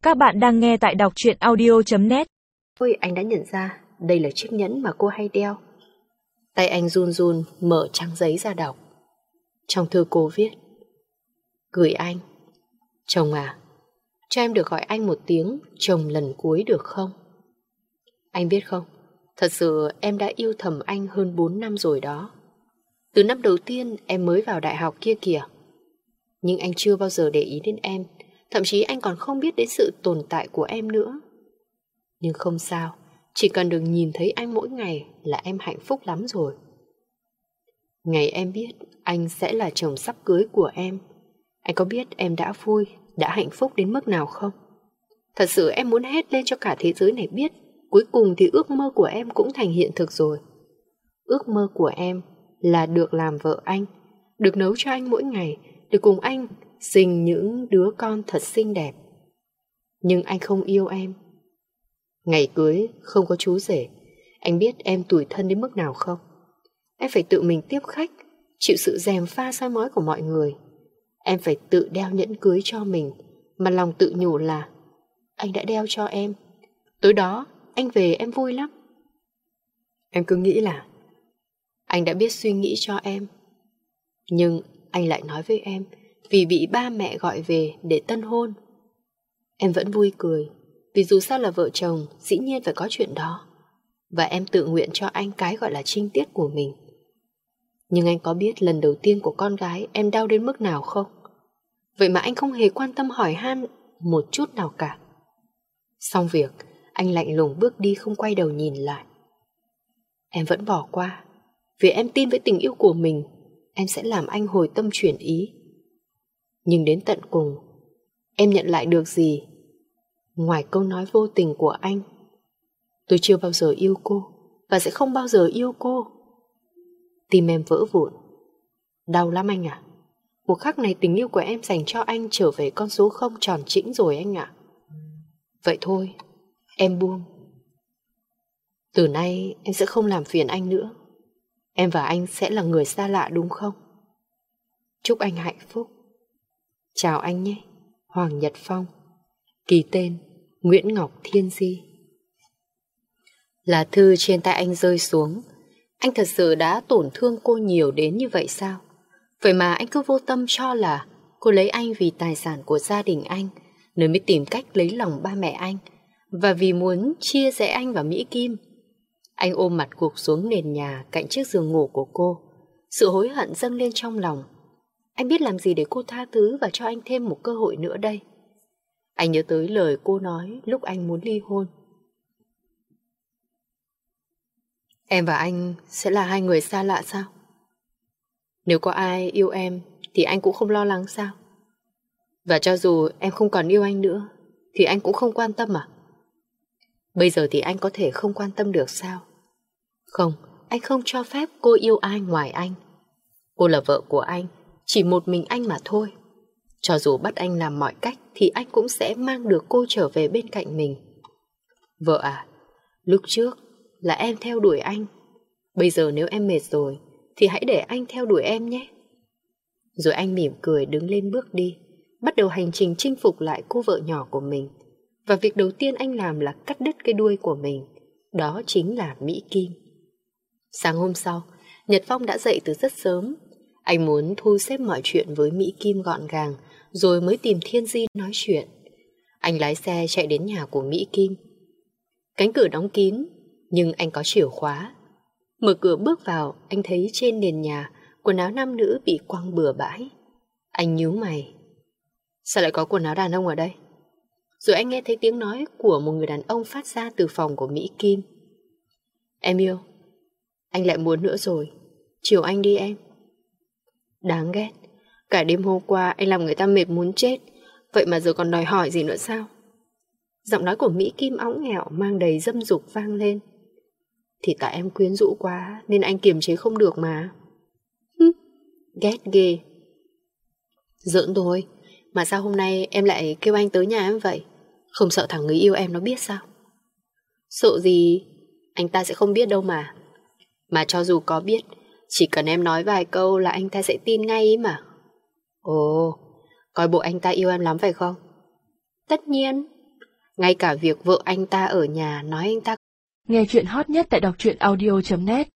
Các bạn đang nghe tại đọc truyện audio.net. Ôi, anh đã nhận ra đây là chiếc nhẫn mà cô hay đeo. Tay anh run run mở trang giấy ra đọc. Trong thư cô viết: gửi anh. Chồng à, cho em được gọi anh một tiếng chồng lần cuối được không? Anh biết không, thật sự em đã yêu thầm anh hơn 4 năm rồi đó. Từ năm đầu tiên em mới vào đại học kia kìa. Nhưng anh chưa bao giờ để ý đến em. Thậm chí anh còn không biết đến sự tồn tại của em nữa. Nhưng không sao, chỉ cần được nhìn thấy anh mỗi ngày là em hạnh phúc lắm rồi. Ngày em biết anh sẽ là chồng sắp cưới của em, anh có biết em đã vui, đã hạnh phúc đến mức nào không? Thật sự em muốn hét lên cho cả thế giới này biết. Cuối cùng thì ước mơ của em cũng thành hiện thực rồi. Ước mơ của em là được làm vợ anh, được nấu cho anh mỗi ngày, được cùng anh sinh những đứa con thật xinh đẹp. Nhưng anh không yêu em. Ngày cưới không có chú rể. Anh biết em tủi thân đến mức nào không? Em phải tự mình tiếp khách, chịu sự gièm pha soi mói của mọi người. Em phải tự đeo nhẫn cưới cho mình, mà lòng tự nhủ là anh đã đeo cho em. Tối đó anh về em vui lắm. Em cứ nghĩ là anh đã biết suy nghĩ cho em. Nhưng anh lại nói với em vì bị ba mẹ gọi về để tân hôn. Em vẫn vui cười, vì dù sao là vợ chồng, dĩ nhiên phải có chuyện đó. Và em tự nguyện cho anh cái gọi là trinh tiết của mình. Nhưng anh có biết lần đầu tiên của con gái em đau đến mức nào không? Vậy mà anh không hề quan tâm hỏi han một chút nào cả. Xong việc, anh lạnh lùng bước đi không quay đầu nhìn lại. Em vẫn bỏ qua, vì em tin với tình yêu của mình, em sẽ làm anh hồi tâm chuyển ý. Nhưng đến tận cùng, em nhận lại được gì? Ngoài câu nói vô tình của anh: tôi chưa bao giờ yêu cô, và sẽ không bao giờ yêu cô. Tim em vỡ vụn. Đau lắm anh ạ. Một khắc này tình yêu của em dành cho anh trở về con số không tròn chỉnh rồi anh ạ. Vậy thôi, em buông. Từ nay em sẽ không làm phiền anh nữa. Em và anh sẽ là người xa lạ đúng không? Chúc anh hạnh phúc. Chào anh nhé. Hoàng Nhật Phong. Ký tên Nguyễn Ngọc Thiên Di. Lá thư trên tay anh rơi xuống. Anh thật sự đã tổn thương cô nhiều đến như vậy sao? Vậy mà anh cứ vô tâm cho là cô lấy anh vì tài sản của gia đình anh, nên mới tìm cách lấy lòng ba mẹ anh, và vì muốn chia rẽ anh và Mỹ Kim. Anh ôm mặt gục xuống nền nhà cạnh chiếc giường ngủ của cô. Sự hối hận dâng lên trong lòng. Anh biết làm gì để cô tha thứ và cho anh thêm một cơ hội nữa đây. Anh nhớ tới lời cô nói lúc anh muốn ly hôn. Em và anh sẽ là hai người xa lạ sao? Nếu có ai yêu em thì anh cũng không lo lắng sao? Và cho dù em không còn yêu anh nữa thì anh cũng không quan tâm à? Bây giờ thì anh có thể không quan tâm được sao? Không, anh không cho phép cô yêu ai ngoài anh. Cô là vợ của anh, chỉ một mình anh mà thôi. Cho dù bắt anh làm mọi cách thì anh cũng sẽ mang được cô trở về bên cạnh mình. Vợ à, lúc trước là em theo đuổi anh. Bây giờ nếu em mệt rồi thì hãy để anh theo đuổi em nhé. Rồi anh mỉm cười đứng lên bước đi, bắt đầu hành trình chinh phục lại cô vợ nhỏ của mình. Và việc đầu tiên anh làm là cắt đứt cái đuôi của mình. Đó chính là Mỹ Kim. Sáng hôm sau, Nhật Phong đã dậy từ rất sớm. Anh muốn thu xếp mọi chuyện với Mỹ Kim gọn gàng, rồi mới tìm Thiên Di nói chuyện. Anh lái xe chạy đến nhà của Mỹ Kim. Cánh cửa đóng kín, nhưng anh có chìa khóa. Mở cửa bước vào, anh thấy trên nền nhà quần áo nam nữ bị quăng bừa bãi. Anh nhíu mày. Sao lại có quần áo đàn ông ở đây? Rồi anh nghe thấy tiếng nói của một người đàn ông phát ra từ phòng của Mỹ Kim. Em yêu, anh lại muốn nữa rồi. Chiều anh đi em. Đáng ghét. Cả đêm hôm qua anh làm người ta mệt muốn chết, vậy mà giờ còn đòi hỏi gì nữa sao? Giọng nói của Mỹ Kim óng ẻo mang đầy dâm dục vang lên. Thì tại em quyến rũ quá nên anh kiềm chế không được mà. Ghét ghê. Giỡn thôi. Mà sao hôm nay em lại kêu anh tới nhà em vậy? Không sợ thằng người yêu em nó biết sao? Sợ gì? Anh ta sẽ không biết đâu mà. Mà cho dù có biết, chỉ cần em nói vài câu là anh ta sẽ tin ngay ý mà. Ồ, coi bộ anh ta yêu em lắm phải không? Tất nhiên. Ngay cả việc vợ anh ta ở nhà nói anh ta. Nghe chuyện hot nhất tại đọc truyện audio.net